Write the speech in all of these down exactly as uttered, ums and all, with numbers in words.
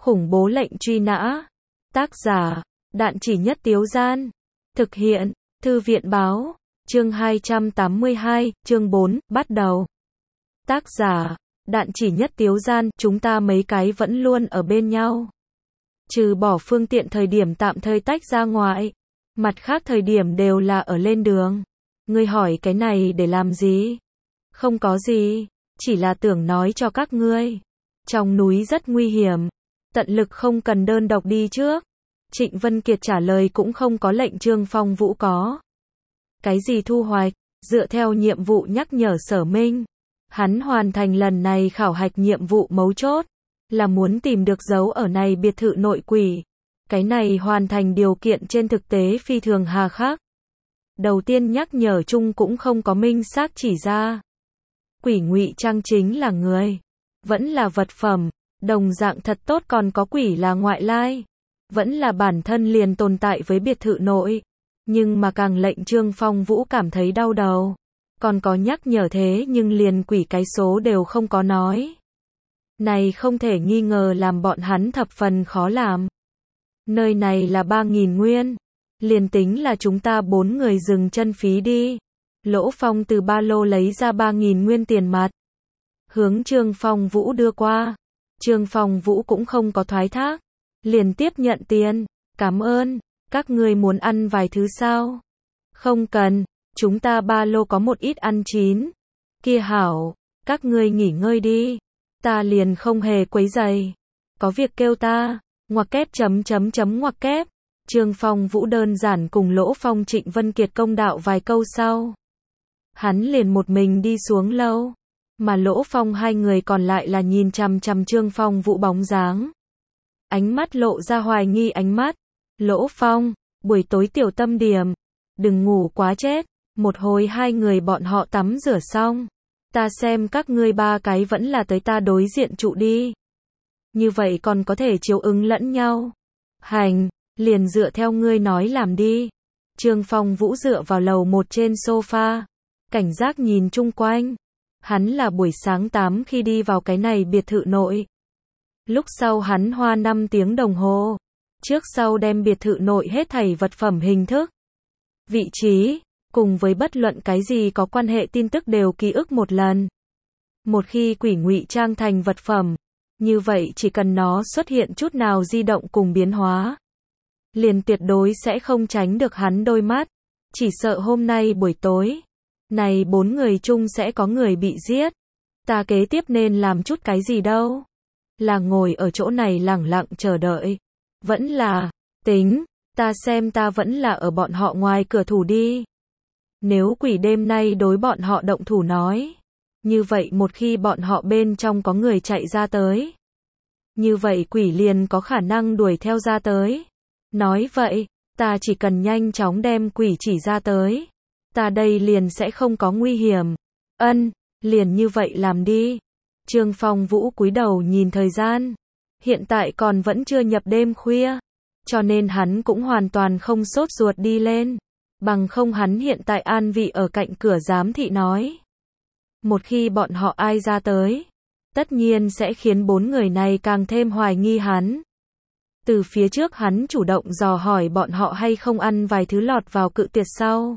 Khủng bố lệnh truy nã. Tác giả, Đạn Chỉ Nhất Tiếu Gian. Thực hiện, Thư viện Báo. Chương hai trăm tám mươi hai, chương bốn, bắt đầu. Tác giả, Đạn Chỉ Nhất Tiếu Gian. Chúng ta mấy cái vẫn luôn ở bên nhau. Trừ bỏ phương tiện thời điểm tạm thời tách ra ngoài. Mặt khác thời điểm đều là ở lên đường. Ngươi hỏi cái này để làm gì? Không có gì, chỉ là tưởng nói cho các ngươi. Trong núi rất nguy hiểm. Tận lực không cần đơn độc đi trước. Trịnh Vân Kiệt trả lời cũng không có lệnh Trương Phong Vũ có. Cái gì thu hoạch, dựa theo nhiệm vụ nhắc nhở Sở Minh. Hắn hoàn thành lần này khảo hạch nhiệm vụ mấu chốt, là muốn tìm được dấu ở này biệt thự nội quỷ. Cái này hoàn thành điều kiện trên thực tế phi thường hà khắc. Đầu tiên nhắc nhở chung cũng không có minh xác chỉ ra. Quỷ ngụy trang chính là người, vẫn là vật phẩm, đồng dạng thật tốt, còn có quỷ là ngoại lai, vẫn là bản thân liền tồn tại với biệt thự nội. Nhưng mà càng lệnh Trương Phong Vũ cảm thấy đau đầu. Còn có nhắc nhở thế nhưng liền quỷ cái số đều không có nói. Này không thể nghi ngờ làm bọn hắn thập phần khó làm. Nơi này là ba nghìn nguyên. Liền tính là chúng ta bốn người dừng chân phí đi. Lỗ Phong từ ba lô lấy ra ba nghìn nguyên tiền mặt. Hướng Trương Phong Vũ đưa qua. Trương Phong Vũ cũng không có thoái thác. Liền tiếp nhận tiền. Cảm ơn. Các ngươi muốn ăn vài thứ sao? Không cần. Chúng ta ba lô có một ít ăn chín. Kia hảo. Các ngươi nghỉ ngơi đi. Ta liền không hề quấy rầy. Có việc kêu ta. Ngoặc kép chấm chấm chấm ngoặc kép. Trương Phong Vũ đơn giản cùng Lỗ Phong Trịnh Vân Kiệt công đạo vài câu sau. Hắn liền một mình đi xuống lâu. Mà Lỗ Phong hai người còn lại là nhìn chằm chằm Trương Phong Vũ bóng dáng. Ánh mắt lộ ra hoài nghi ánh mắt. Lỗ Phong, buổi tối tiểu tâm điểm. Đừng ngủ quá chết. Một hồi hai người bọn họ tắm rửa xong. Ta xem các ngươi ba cái vẫn là tới ta đối diện trụ đi. Như vậy còn có thể chiếu ứng lẫn nhau. Hành, liền dựa theo ngươi nói làm đi. Trương Phong Vũ dựa vào lầu một trên sofa. Cảnh giác nhìn chung quanh. Hắn là buổi sáng tám khi đi vào cái này biệt thự nội. Lúc sau hắn hoa năm tiếng đồng hồ. Trước sau đem biệt thự nội hết thảy vật phẩm hình thức, vị trí, cùng với bất luận cái gì có quan hệ tin tức đều ký ức một lần. Một khi quỷ ngụy trang thành vật phẩm, như vậy chỉ cần nó xuất hiện chút nào di động cùng biến hóa, liền tuyệt đối sẽ không tránh được hắn đôi mắt. Chỉ sợ hôm nay buổi tối, này bốn người chung sẽ có người bị giết. Ta kế tiếp nên làm chút cái gì đâu? Là ngồi ở chỗ này lẳng lặng chờ đợi. Vẫn là, tính, ta xem ta vẫn là ở bọn họ ngoài cửa thủ đi. Nếu quỷ đêm nay đối bọn họ động thủ nói. Như vậy một khi bọn họ bên trong có người chạy ra tới. Như vậy quỷ liền có khả năng đuổi theo ra tới. Nói vậy, ta chỉ cần nhanh chóng đem quỷ chỉ ra tới. Ta đây liền sẽ không có nguy hiểm. Ân, liền như vậy làm đi. Trương Phong Vũ cúi đầu nhìn thời gian. Hiện tại còn vẫn chưa nhập đêm khuya. Cho nên hắn cũng hoàn toàn không sốt ruột đi lên. Bằng không hắn hiện tại an vị ở cạnh cửa giám thị nói. Một khi bọn họ ai ra tới, tất nhiên sẽ khiến bốn người này càng thêm hoài nghi hắn. Từ phía trước hắn chủ động dò hỏi bọn họ hay không ăn vài thứ lọt vào cự tuyệt sau.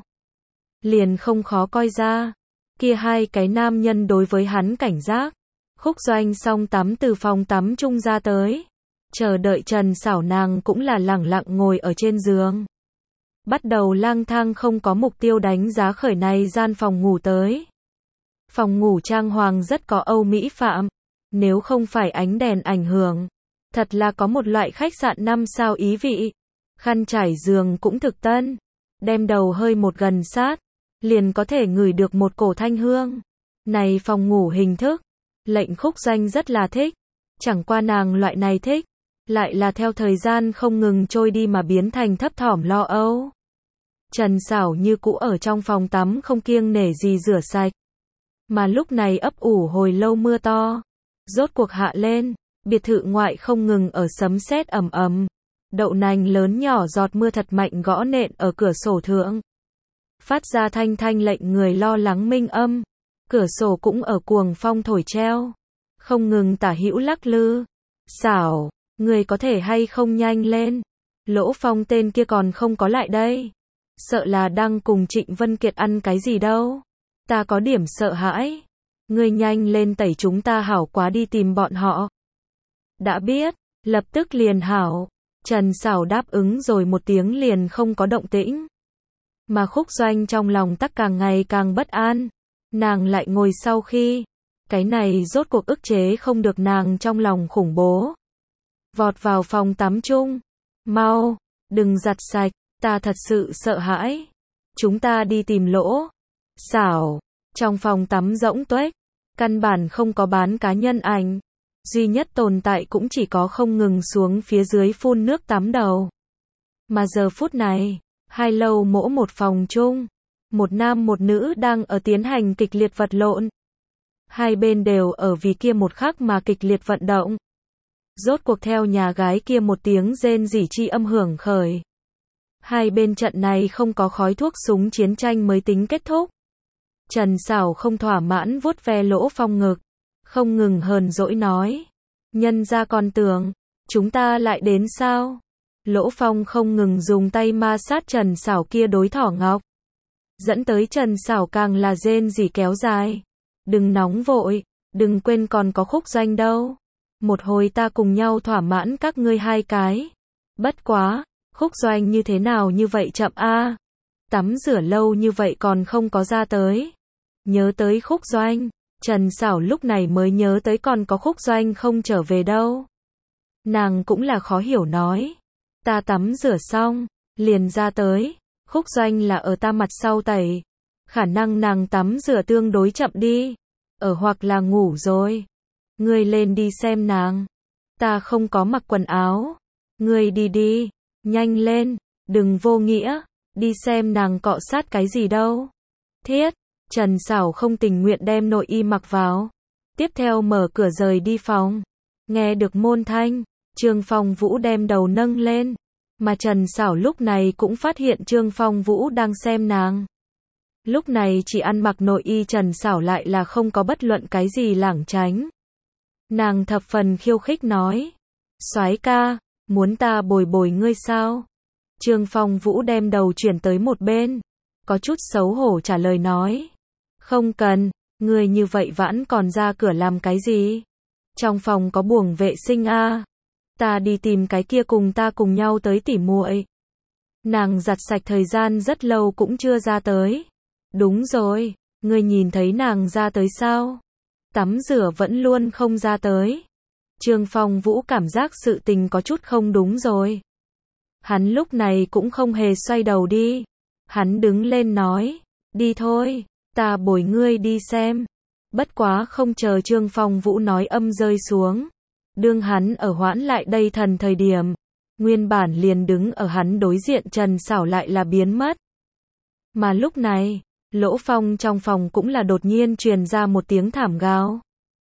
Liền không khó coi ra. Kia hai cái nam nhân đối với hắn cảnh giác. Khúc Doanh xong tắm từ phòng tắm chung ra tới. Chờ đợi Trần Sảo nàng cũng là lẳng lặng ngồi ở trên giường. Bắt đầu lang thang không có mục tiêu đánh giá khởi này gian phòng ngủ tới. Phòng ngủ trang hoàng rất có Âu Mỹ phạm. Nếu không phải ánh đèn ảnh hưởng. Thật là có một loại khách sạn năm sao ý vị. Khăn trải giường cũng thực tân. Đem đầu hơi một gần sát. Liền có thể ngửi được một cổ thanh hương. Này phòng ngủ hình thức. Lệnh Khúc Doanh rất là thích. Chẳng qua nàng loại này thích. Lại là theo thời gian không ngừng trôi đi mà biến thành thấp thỏm lo âu. Trần Sảo như cũ ở trong phòng tắm không kiêng nể gì rửa sạch. Mà lúc này ấp ủ hồi lâu mưa to. Rốt cuộc hạ lên. Biệt thự ngoại không ngừng ở sấm sét ầm ầm. Đậu nành lớn nhỏ giọt mưa thật mạnh gõ nện ở cửa sổ thượng. Phát ra thanh thanh lệnh người lo lắng minh âm. Cửa sổ cũng ở cuồng phong thổi treo. Không ngừng tả hữu lắc lư. Xảo, Người có thể hay không nhanh lên. Lỗ Phong tên kia còn không có lại đây. Sợ là đang cùng Trịnh Vân Kiệt ăn cái gì đâu. Ta có điểm sợ hãi. Ngươi nhanh lên tẩy chúng ta hảo quá đi tìm bọn họ. Đã biết, lập tức liền hảo. Trần Sảo đáp ứng rồi một tiếng liền không có động tĩnh. Mà Khúc Doanh trong lòng tắc càng ngày càng bất an. Nàng lại ngồi sau khi. Cái này rốt cuộc ức chế không được nàng trong lòng khủng bố. Vọt vào phòng tắm chung. Mau, đừng giặt sạch, ta thật sự sợ hãi. Chúng ta đi tìm Lỗ Sảo. Trong phòng tắm rỗng tuếch, căn bản không có bán cá nhân ảnh. Duy nhất tồn tại cũng chỉ có không ngừng xuống phía dưới phun nước tắm đầu. Mà giờ phút này, hai lâu mỗ một phòng chung. Một nam một nữ đang ở tiến hành kịch liệt vật lộn. Hai bên đều ở vì kia một khắc mà kịch liệt vận động. Rốt cuộc theo nhà gái kia một tiếng rên rỉ chi âm hưởng khởi. Hai bên trận này không có khói thuốc súng chiến tranh mới tính kết thúc. Trần Sảo không thỏa mãn vuốt ve Lỗ Phong ngực, không ngừng hờn dỗi nói. Nhân ra còn tưởng, chúng ta lại đến sao? Lỗ Phong không ngừng dùng tay ma sát Trần Sảo kia đối thỏ ngọc. Dẫn tới Trần Sảo càng là rên rỉ kéo dài. Đừng nóng vội, đừng quên còn có Khúc Doanh đâu. Một hồi ta cùng nhau thỏa mãn các ngươi hai cái. Bất quá, Khúc Doanh như thế nào như vậy chậm a? Tắm rửa lâu như vậy còn không có ra tới. Nhớ tới Khúc Doanh, Trần Sảo lúc này mới nhớ tới còn có Khúc Doanh không trở về đâu. Nàng cũng là khó hiểu nói. Ta tắm rửa xong, liền ra tới. Khúc Doanh là ở ta mặt sau tẩy. Khả năng nàng tắm rửa tương đối chậm đi. Ở hoặc là ngủ rồi. Ngươi lên đi xem nàng. Ta không có mặc quần áo. Ngươi đi đi. Nhanh lên. Đừng vô nghĩa. Đi xem nàng cọ sát cái gì đâu. Thiết. Trần Sảo không tình nguyện đem nội y mặc vào. Tiếp theo mở cửa rời đi phòng. Nghe được môn thanh. Trương Phong Vũ đem đầu nâng lên. Mà Trần Sảo lúc này cũng phát hiện Trương Phong Vũ đang xem nàng. Lúc này chỉ ăn mặc nội y Trần Sảo lại là không có bất luận cái gì lảng tránh. Nàng thập phần khiêu khích nói. Soái ca, muốn ta bồi bồi ngươi sao? Trương Phong Vũ đem đầu chuyển tới một bên. Có chút xấu hổ trả lời nói. Không cần, ngươi như vậy vãn còn ra cửa làm cái gì? Trong phòng có buồng vệ sinh a. À. Ta đi tìm cái kia cùng ta cùng nhau tới tỉ muội. Nàng giặt sạch thời gian rất lâu cũng chưa ra tới. Đúng rồi, ngươi nhìn thấy nàng ra tới sao? Tắm rửa vẫn luôn không ra tới. Trương Phong Vũ cảm giác sự tình có chút không đúng rồi. Hắn lúc này cũng không hề xoay đầu đi. Hắn đứng lên nói, đi thôi, ta bồi ngươi đi xem. Bất quá không chờ Trương Phong Vũ nói âm rơi xuống. Đương hắn ở hoãn lại đây thần thời điểm. Nguyên bản liền đứng ở hắn đối diện Trần Sảo lại là biến mất. Mà lúc này, Lỗ Phong trong phòng cũng là đột nhiên truyền ra một tiếng thảm gào.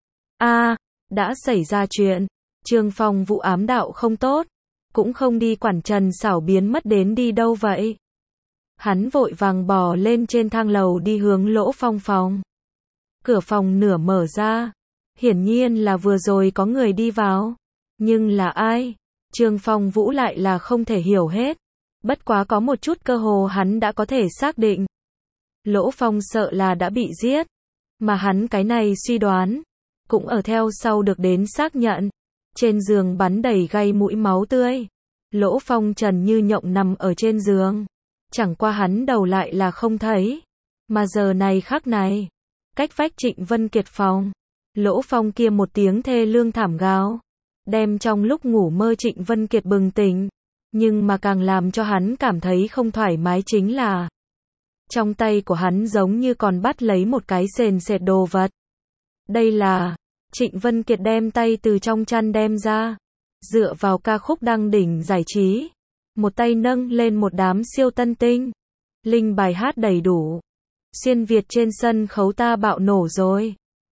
A, đã xảy ra chuyện. Trương Phong Vũ ám đạo không tốt, cũng không đi quản Trần Sảo biến mất đến đi đâu vậy. Hắn vội vàng bò lên trên thang lầu đi hướng Lỗ Phong phòng. Cửa phòng nửa mở ra, hiển nhiên là vừa rồi có người đi vào. Nhưng là ai? Trương Phong Vũ lại là không thể hiểu hết. Bất quá có một chút cơ hồ hắn đã có thể xác định. Lỗ Phong sợ là đã bị giết. Mà hắn cái này suy đoán, cũng ở theo sau được đến xác nhận. Trên giường bắn đầy gai mũi máu tươi. Lỗ Phong trần như nhộng nằm ở trên giường. Chẳng qua hắn đầu lại là không thấy. Mà giờ này khắc này, cách vách Trịnh Vân Kiệt phòng. Lỗ Phong kia một tiếng thê lương thảm gào. Đem trong lúc ngủ mơ Trịnh Vân Kiệt bừng tỉnh. Nhưng mà càng làm cho hắn cảm thấy không thoải mái chính là trong tay của hắn giống như còn bắt lấy một cái sền sệt đồ vật. Đây là Trịnh Vân Kiệt đem tay từ trong chăn đem ra. Dựa vào ca khúc đăng đỉnh giải trí. Một tay nâng lên một đám siêu tân tinh. Linh bài hát đầy đủ. Xuyên Việt trên sân khấu ta bạo nổ rồi.